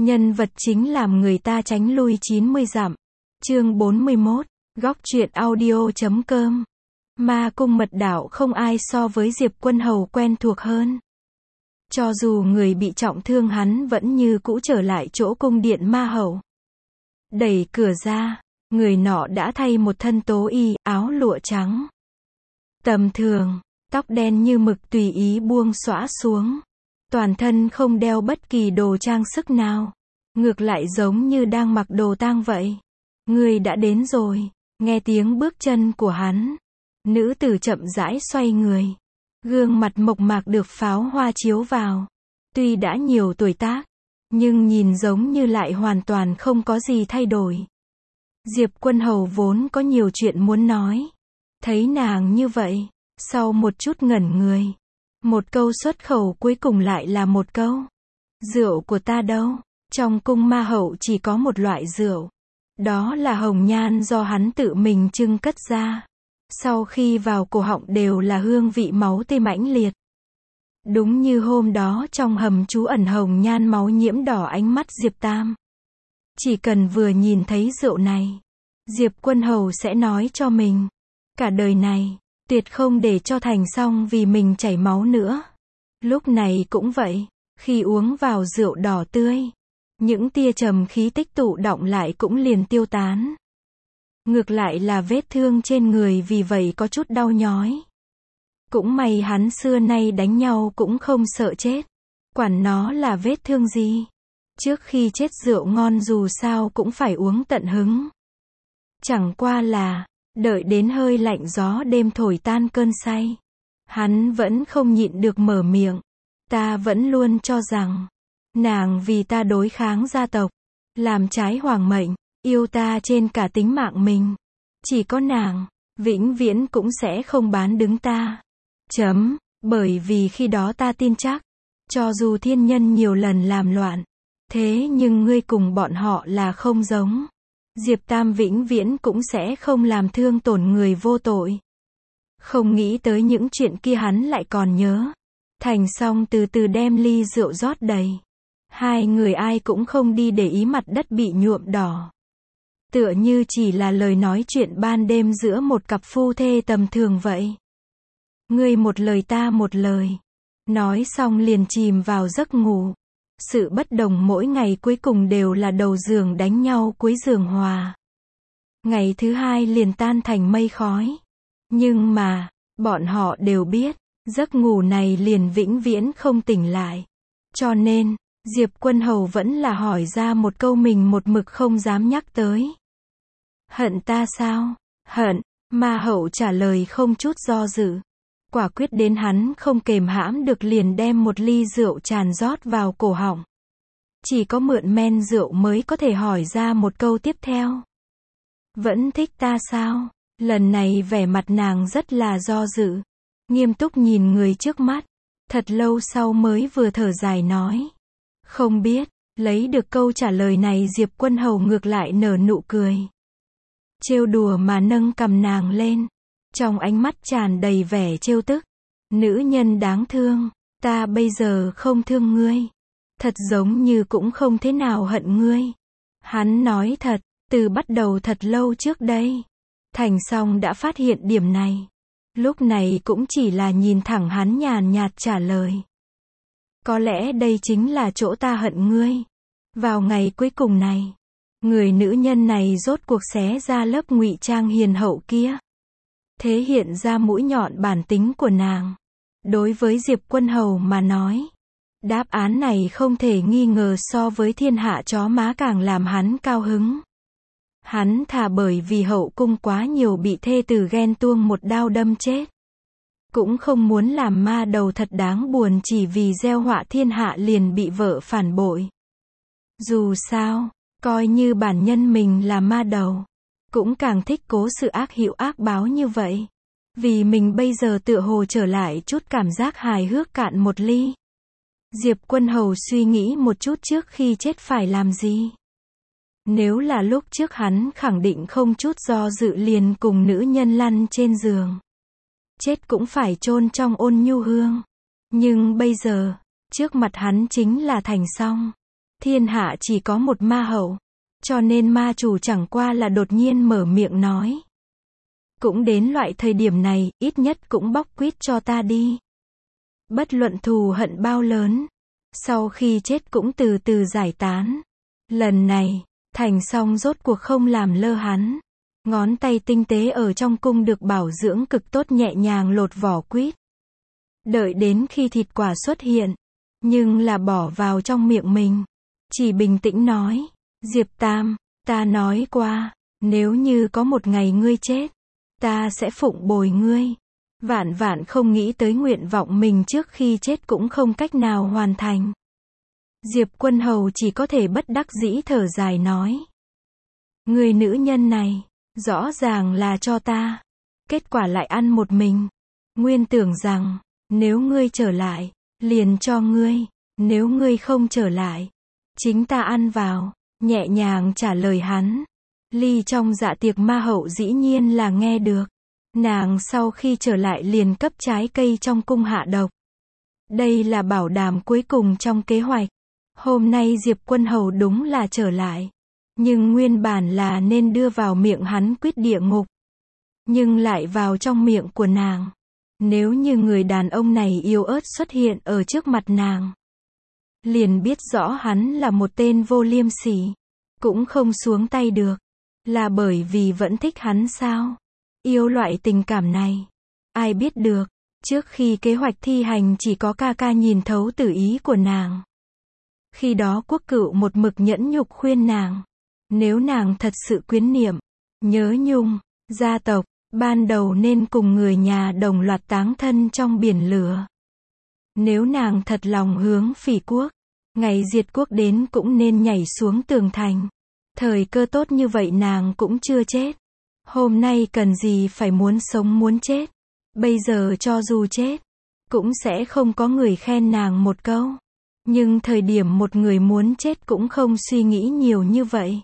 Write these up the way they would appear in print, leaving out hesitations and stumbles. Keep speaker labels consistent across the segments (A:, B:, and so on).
A: Nhân vật chính làm người ta tránh lui 90 dặm. Chương 41, góc truyện audio.com. Ma cung mật đạo không ai so với Diệp Quân Hầu quen thuộc hơn. Cho dù người bị trọng thương hắn vẫn như cũ trở lại chỗ cung điện ma hầu. Đẩy cửa ra, người nọ đã thay một thân tố y, áo lụa trắng. Tầm thường, tóc đen như mực tùy ý buông xõa xuống. Toàn thân không đeo bất kỳ đồ trang sức nào. Ngược lại giống như đang mặc đồ tang vậy. Người đã đến rồi. Nghe tiếng bước chân của hắn. Nữ tử chậm rãi xoay người. Gương mặt mộc mạc được pháo hoa chiếu vào. Tuy đã nhiều tuổi tác, nhưng nhìn giống như lại hoàn toàn không có gì thay đổi. Diệp Quân Hầu vốn có nhiều chuyện muốn nói. Thấy nàng như vậy, sau một chút ngẩn người. Một câu xuất khẩu cuối cùng lại là một câu. Rượu của ta đâu? Trong cung ma hậu chỉ có một loại rượu. Đó là hồng nhan do hắn tự mình trưng cất ra. Sau khi vào cổ họng đều là hương vị máu tươi mãnh liệt. Đúng như hôm đó trong hầm trú ẩn hồng nhan máu nhiễm đỏ ánh mắt Diệp Tam. Chỉ cần vừa nhìn thấy rượu này, Diệp Quân Hầu sẽ nói cho mình. Cả đời này, tuyệt không để cho Thành Song vì mình chảy máu nữa. Lúc này cũng vậy, khi uống vào rượu đỏ tươi, những tia trầm khí tích tụ đọng lại cũng liền tiêu tán. Ngược lại là vết thương trên người vì vậy có chút đau nhói. Cũng may hắn xưa nay đánh nhau cũng không sợ chết. Quản nó là vết thương gì. Trước khi chết rượu ngon dù sao cũng phải uống tận hứng. Chẳng qua là, đợi đến hơi lạnh gió đêm thổi tan cơn say. Hắn vẫn không nhịn được mở miệng. Ta vẫn luôn cho rằng, nàng vì ta đối kháng gia tộc, làm trái hoàng mệnh, yêu ta trên cả tính mạng mình. Chỉ có nàng, vĩnh viễn cũng sẽ không bán đứng ta. Bởi vì khi đó ta tin chắc, cho dù thiên nhân nhiều lần làm loạn, thế nhưng ngươi cùng bọn họ là không giống. Diệp Tam vĩnh viễn cũng sẽ không làm thương tổn người vô tội. Không nghĩ tới những chuyện kia hắn lại còn nhớ. Thành Song từ từ đem ly rượu rót đầy. Hai người ai cũng không đi để ý mặt đất bị nhuộm đỏ. Tựa như chỉ là lời nói chuyện ban đêm giữa một cặp phu thê tầm thường vậy. Ngươi một lời ta một lời. Nói xong liền chìm vào giấc ngủ. Sự bất đồng mỗi ngày cuối cùng đều là đầu giường đánh nhau cuối giường hòa. Ngày thứ hai liền tan thành mây khói. Nhưng mà, bọn họ đều biết, giấc ngủ này liền vĩnh viễn không tỉnh lại. Cho nên, Diệp Quân Hầu vẫn là hỏi ra một câu mình một mực không dám nhắc tới. Hận ta sao? Hận, ma hậu trả lời không chút do dự. Quả quyết đến hắn không kềm hãm được liền đem một ly rượu tràn rót vào cổ họng. Chỉ có mượn men rượu mới có thể hỏi ra một câu tiếp theo. Vẫn thích ta sao? Lần này vẻ mặt nàng rất là do dự. Nghiêm túc nhìn người trước mắt. Thật lâu sau mới vừa thở dài nói. Không biết, lấy được câu trả lời này Diệp Quân Hầu ngược lại nở nụ cười. Trêu đùa mà nâng cằm nàng lên. Trong ánh mắt tràn đầy vẻ trêu tức. Nữ nhân đáng thương, ta bây giờ không thương ngươi. Thật giống như cũng không thế nào hận ngươi. Hắn nói thật, từ bắt đầu thật lâu trước đây. Thành Song đã phát hiện điểm này. Lúc này cũng chỉ là nhìn thẳng hắn nhàn nhạt trả lời. Có lẽ đây chính là chỗ ta hận ngươi. Vào ngày cuối cùng này, người nữ nhân này rốt cuộc xé ra lớp ngụy trang hiền hậu kia. Thế hiện ra mũi nhọn bản tính của nàng. Đối với Diệp Quân Hầu mà nói, đáp án này không thể nghi ngờ so với thiên hạ chó má càng làm hắn cao hứng. Hắn thà bởi vì hậu cung quá nhiều bị thê tử ghen tuông một đao đâm chết. Cũng không muốn làm ma đầu thật đáng buồn chỉ vì gieo họa thiên hạ liền bị vợ phản bội. Dù sao, coi như bản nhân mình là ma đầu, cũng càng thích cố sự ác hữu ác báo như vậy. Vì mình bây giờ tựa hồ trở lại chút cảm giác hài hước cạn một ly. Diệp Quân Hầu suy nghĩ một chút trước khi chết phải làm gì. Nếu là lúc trước hắn khẳng định không chút do dự liền cùng nữ nhân lăn trên giường. Chết cũng phải chôn trong ôn nhu hương. Nhưng bây giờ, trước mặt hắn chính là Thành Song. Thiên hạ chỉ có một ma hậu, cho nên ma chủ chẳng qua là đột nhiên mở miệng nói. Cũng đến loại thời điểm này, ít nhất cũng bóc quýt cho ta đi. Bất luận thù hận bao lớn, sau khi chết cũng từ từ giải tán. Lần này, Thành Song rốt cuộc không làm lơ hắn. Ngón tay tinh tế ở trong cung được bảo dưỡng cực tốt nhẹ nhàng lột vỏ quýt. Đợi đến khi thịt quả xuất hiện, nhưng là bỏ vào trong miệng mình. Chỉ bình tĩnh nói, Diệp Tam, ta nói qua, nếu như có một ngày ngươi chết, ta sẽ phụng bồi ngươi. Vạn vạn không nghĩ tới nguyện vọng mình trước khi chết cũng không cách nào hoàn thành. Diệp Quân Hầu chỉ có thể bất đắc dĩ thở dài nói. Người nữ nhân này, rõ ràng là cho ta. Kết quả lại ăn một mình. Nguyên tưởng rằng, nếu ngươi trở lại, liền cho ngươi. Nếu ngươi không trở lại, chính ta ăn vào. Nhẹ nhàng trả lời hắn. Ly trong dạ tiệc ma hậu dĩ nhiên là nghe được. Nàng sau khi trở lại liền cấp trái cây trong cung hạ độc. Đây là bảo đảm cuối cùng trong kế hoạch. Hôm nay Diệp Quân Hầu đúng là trở lại. Nhưng nguyên bản là nên đưa vào miệng hắn quýt địa ngục. Nhưng lại vào trong miệng của nàng. Nếu như người đàn ông này yếu ớt xuất hiện ở trước mặt nàng, liền biết rõ hắn là một tên vô liêm sỉ. Cũng không xuống tay được. Là bởi vì vẫn thích hắn sao? Yêu loại tình cảm này. Ai biết được. Trước khi kế hoạch thi hành chỉ có ca ca nhìn thấu tử ý của nàng. Khi đó Quốc Cựu một mực nhẫn nhục khuyên nàng. Nếu nàng thật sự quyến niệm, nhớ nhung, gia tộc, ban đầu nên cùng người nhà đồng loạt táng thân trong biển lửa. Nếu nàng thật lòng hướng Phỉ quốc, ngày diệt quốc đến cũng nên nhảy xuống tường thành. Thời cơ tốt như vậy nàng cũng chưa chết. Hôm nay cần gì phải muốn sống muốn chết. Bây giờ cho dù chết, cũng sẽ không có người khen nàng một câu. Nhưng thời điểm một người muốn chết cũng không suy nghĩ nhiều như vậy.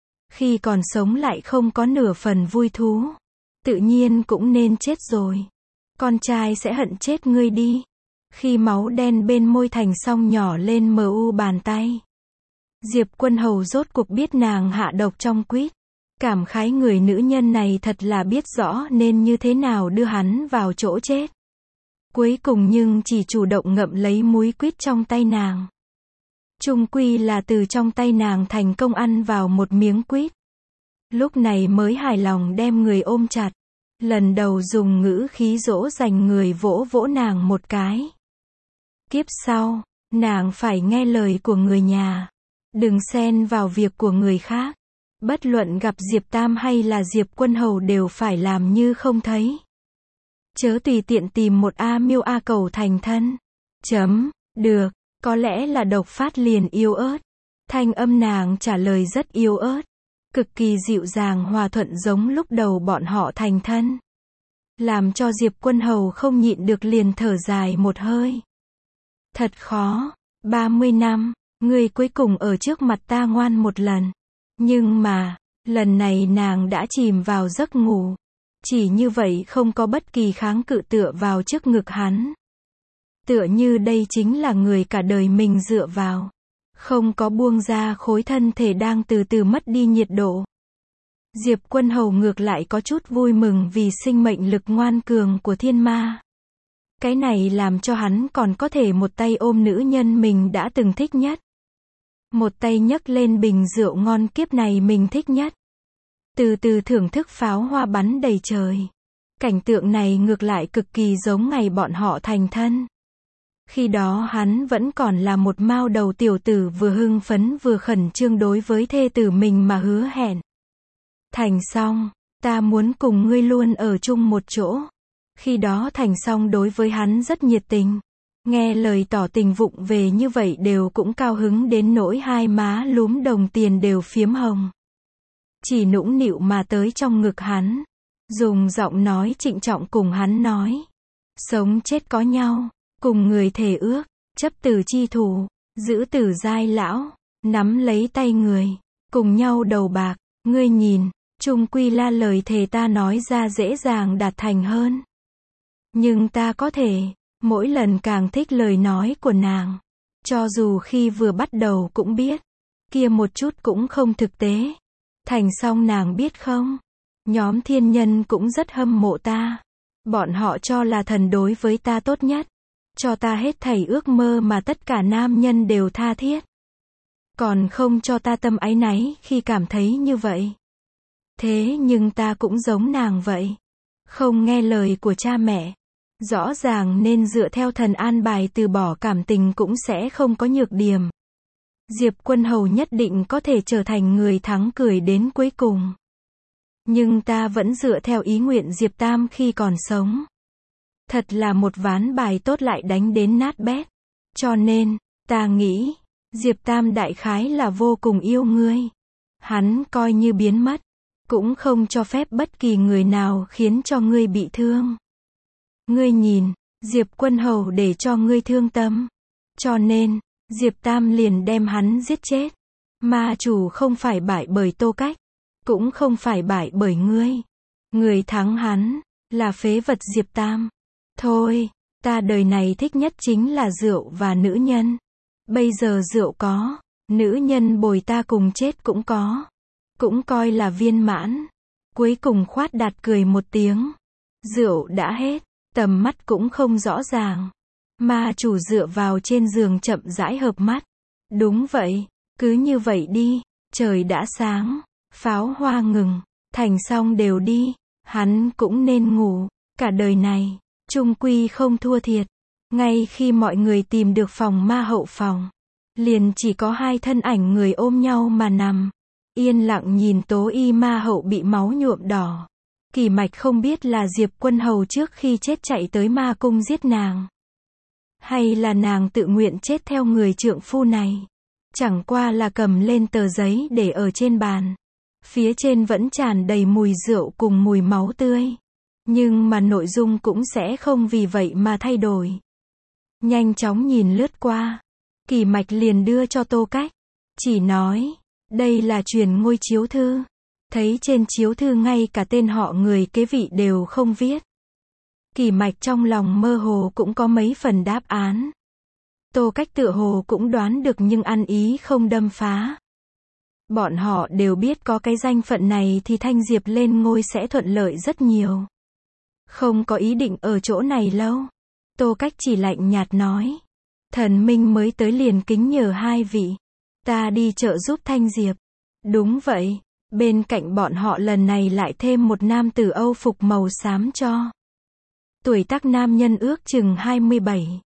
A: Khi còn sống lại không có nửa phần vui thú. Tự nhiên cũng nên chết rồi. Con trai sẽ hận chết ngươi đi. Khi máu đen bên môi Thành Song nhỏ lên mờ u bàn tay. Diệp Quân Hầu rốt cuộc biết nàng hạ độc trong quýt. Cảm khái người nữ nhân này thật là biết rõ nên như thế nào đưa hắn vào chỗ chết. Cuối cùng nhưng chỉ chủ động ngậm lấy múi quýt trong tay nàng. Chung quy là từ trong tay nàng thành công ăn vào một miếng quýt. Lúc này mới hài lòng đem người ôm chặt. Lần đầu dùng ngữ khí dỗ dành người vỗ vỗ nàng một cái. Kiếp sau, nàng phải nghe lời của người nhà. Đừng xen vào việc của người khác. Bất luận gặp Diệp Tam hay là Diệp Quân Hầu đều phải làm như không thấy. Chớ tùy tiện tìm một A miêu A cầu thành thân. Được, có lẽ là độc phát liền yếu ớt. Thanh âm nàng trả lời rất yếu ớt. Cực kỳ dịu dàng hòa thuận giống lúc đầu bọn họ thành thân. Làm cho Diệp Quân Hầu không nhịn được liền thở dài một hơi. Thật khó, 30 năm, ngươi cuối cùng ở trước mặt ta ngoan một lần. Nhưng mà, lần này nàng đã chìm vào giấc ngủ. Chỉ như vậy không có bất kỳ kháng cự tựa vào trước ngực hắn. Tựa như đây chính là người cả đời mình dựa vào. Không có buông ra khối thân thể đang từ từ mất đi nhiệt độ. Diệp Quân Hầu ngược lại có chút vui mừng vì sinh mệnh lực ngoan cường của thiên ma. Cái này làm cho hắn còn có thể một tay ôm nữ nhân mình đã từng thích nhất. Một tay nhấc lên bình rượu ngon kiếp này mình thích nhất. Từ từ thưởng thức pháo hoa bắn đầy trời. Cảnh tượng này ngược lại cực kỳ giống ngày bọn họ thành thân. Khi đó hắn vẫn còn là một mao đầu tiểu tử vừa hưng phấn vừa khẩn trương đối với thê tử mình mà hứa hẹn. Thành Song, ta muốn cùng ngươi luôn ở chung một chỗ. Khi đó Thành Song đối với hắn rất nhiệt tình. Nghe lời tỏ tình vụng về như vậy đều cũng cao hứng đến nỗi hai má lúm đồng tiền đều phiếm hồng. Chỉ nũng nịu mà tới trong ngực hắn. Dùng giọng nói trịnh trọng cùng hắn nói. Sống chết có nhau. Cùng người thề ước. Chấp tử chi thủ. Giữ tử giai lão. Nắm lấy tay người. Cùng nhau đầu bạc. Ngươi nhìn. Chung quy là lời thề ta nói ra dễ dàng đạt thành hơn. Nhưng ta có thể. Mỗi lần càng thích lời nói của nàng. Cho dù khi vừa bắt đầu cũng biết. Kia một chút cũng không thực tế. Thành Song nàng biết không? Nhóm thiên nhân cũng rất hâm mộ ta. Bọn họ cho là thần đối với ta tốt nhất. Cho ta hết thảy ước mơ mà tất cả nam nhân đều tha thiết. Còn không cho ta tâm áy náy khi cảm thấy như vậy. Thế nhưng ta cũng giống nàng vậy. Không nghe lời của cha mẹ. Rõ ràng nên dựa theo thần an bài từ bỏ cảm tình cũng sẽ không có nhược điểm. Diệp Quân Hầu nhất định có thể trở thành người thắng cười đến cuối cùng. Nhưng ta vẫn dựa theo ý nguyện Diệp Tam khi còn sống. Thật là một ván bài tốt lại đánh đến nát bét. Cho nên, ta nghĩ, Diệp Tam đại khái là vô cùng yêu ngươi. Hắn coi như biến mất, cũng không cho phép bất kỳ người nào khiến cho ngươi bị thương. Ngươi nhìn, Diệp Quân Hầu để cho ngươi thương tâm. Cho nên, Diệp Tam liền đem hắn giết chết. Ma chủ không phải bại bởi Tô Cách, cũng không phải bại bởi ngươi. Người thắng hắn, là phế vật Diệp Tam. Thôi, ta đời này thích nhất chính là rượu và nữ nhân. Bây giờ rượu có, nữ nhân bồi ta cùng chết cũng có. Cũng coi là viên mãn. Cuối cùng Khoát Đạt cười một tiếng. Rượu đã hết, tầm mắt cũng không rõ ràng. Ma chủ dựa vào trên giường chậm rãi hợp mắt. Đúng vậy, cứ như vậy đi, trời đã sáng, pháo hoa ngừng, Thành Song đều đi, hắn cũng nên ngủ, cả đời này, chung quy không thua thiệt. Ngay khi mọi người tìm được phòng ma hậu phòng, liền chỉ có hai thân ảnh người ôm nhau mà nằm, yên lặng nhìn Tố Y ma hậu bị máu nhuộm đỏ. Kỳ Mạch không biết là Diệp Quân Hầu trước khi chết chạy tới ma cung giết nàng, hay là nàng tự nguyện chết theo người trượng phu này. Chẳng qua là cầm lên tờ giấy để ở trên bàn. Phía trên vẫn tràn đầy mùi rượu cùng mùi máu tươi. Nhưng mà nội dung cũng sẽ không vì vậy mà thay đổi. Nhanh chóng nhìn lướt qua, Kỳ Mạch liền đưa cho Tô Cách. Chỉ nói, đây là truyền ngôi chiếu thư. Thấy trên chiếu thư ngay cả tên họ người kế vị đều không viết. Kỳ Mạch trong lòng mơ hồ cũng có mấy phần đáp án. Tô Cách tựa hồ cũng đoán được nhưng ăn ý không đâm phá. Bọn họ đều biết có cái danh phận này thì Thanh Diệp lên ngôi sẽ thuận lợi rất nhiều. Không có ý định ở chỗ này lâu. Tô Cách chỉ lạnh nhạt nói. Thần minh mới tới liền kính nhờ hai vị. Ta đi trợ giúp Thanh Diệp. Đúng vậy, bên cạnh bọn họ lần này lại thêm một nam tử Âu phục màu xám cho. Tuổi tác nam nhân ước chừng 27,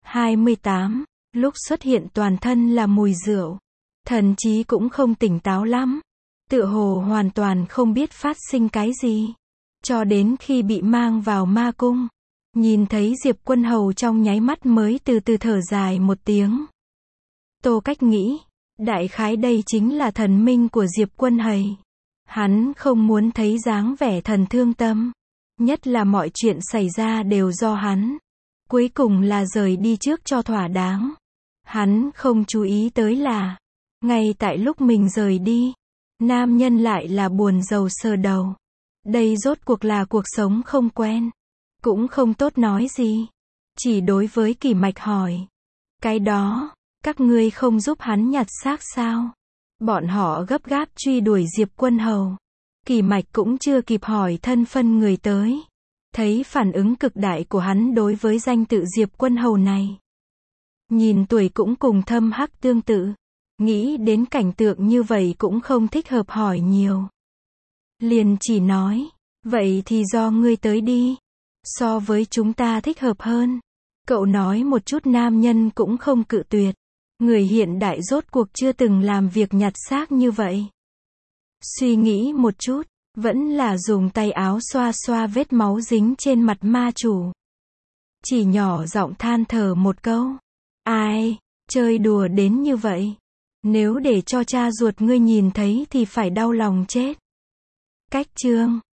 A: 28, lúc xuất hiện toàn thân là mùi rượu. Thần trí cũng không tỉnh táo lắm. Tựa hồ hoàn toàn không biết phát sinh cái gì. Cho đến khi bị mang vào ma cung. Nhìn thấy Diệp Quân Hầu trong nháy mắt mới từ từ thở dài một tiếng. Tô Cách nghĩ, đại khái đây chính là thần minh của Diệp Quân Hầu. Hắn không muốn thấy dáng vẻ thần thương tâm. Nhất là mọi chuyện xảy ra đều do hắn. Cuối cùng là rời đi trước cho thỏa đáng. Hắn không chú ý tới là, ngay tại lúc mình rời đi, nam nhân lại là buồn rầu sờ đầu. Đây rốt cuộc là cuộc sống không quen. Cũng không tốt nói gì. Chỉ đối với Kỳ Mạch hỏi. Cái đó, các ngươi không giúp hắn nhặt xác sao? Bọn họ gấp gáp truy đuổi Diệp Quân Hầu. Kỳ Mạch cũng chưa kịp hỏi thân phân người tới. Thấy phản ứng cực đại của hắn đối với danh tự Diệp Quân Hầu này. Nhìn tuổi cũng cùng Thâm Hắc tương tự. Nghĩ đến cảnh tượng như vậy cũng không thích hợp hỏi nhiều. Liền chỉ nói, vậy thì do ngươi tới đi. So với chúng ta thích hợp hơn. Cậu nói một chút nam nhân cũng không cự tuyệt. Người hiện đại rốt cuộc chưa từng làm việc nhặt xác như vậy. Suy nghĩ một chút, vẫn là dùng tay áo xoa xoa vết máu dính trên mặt ma chủ. Chỉ nhỏ giọng than thở một câu. Ai, chơi đùa đến như vậy. Nếu để cho cha ruột ngươi nhìn thấy thì phải đau lòng chết. Cách chương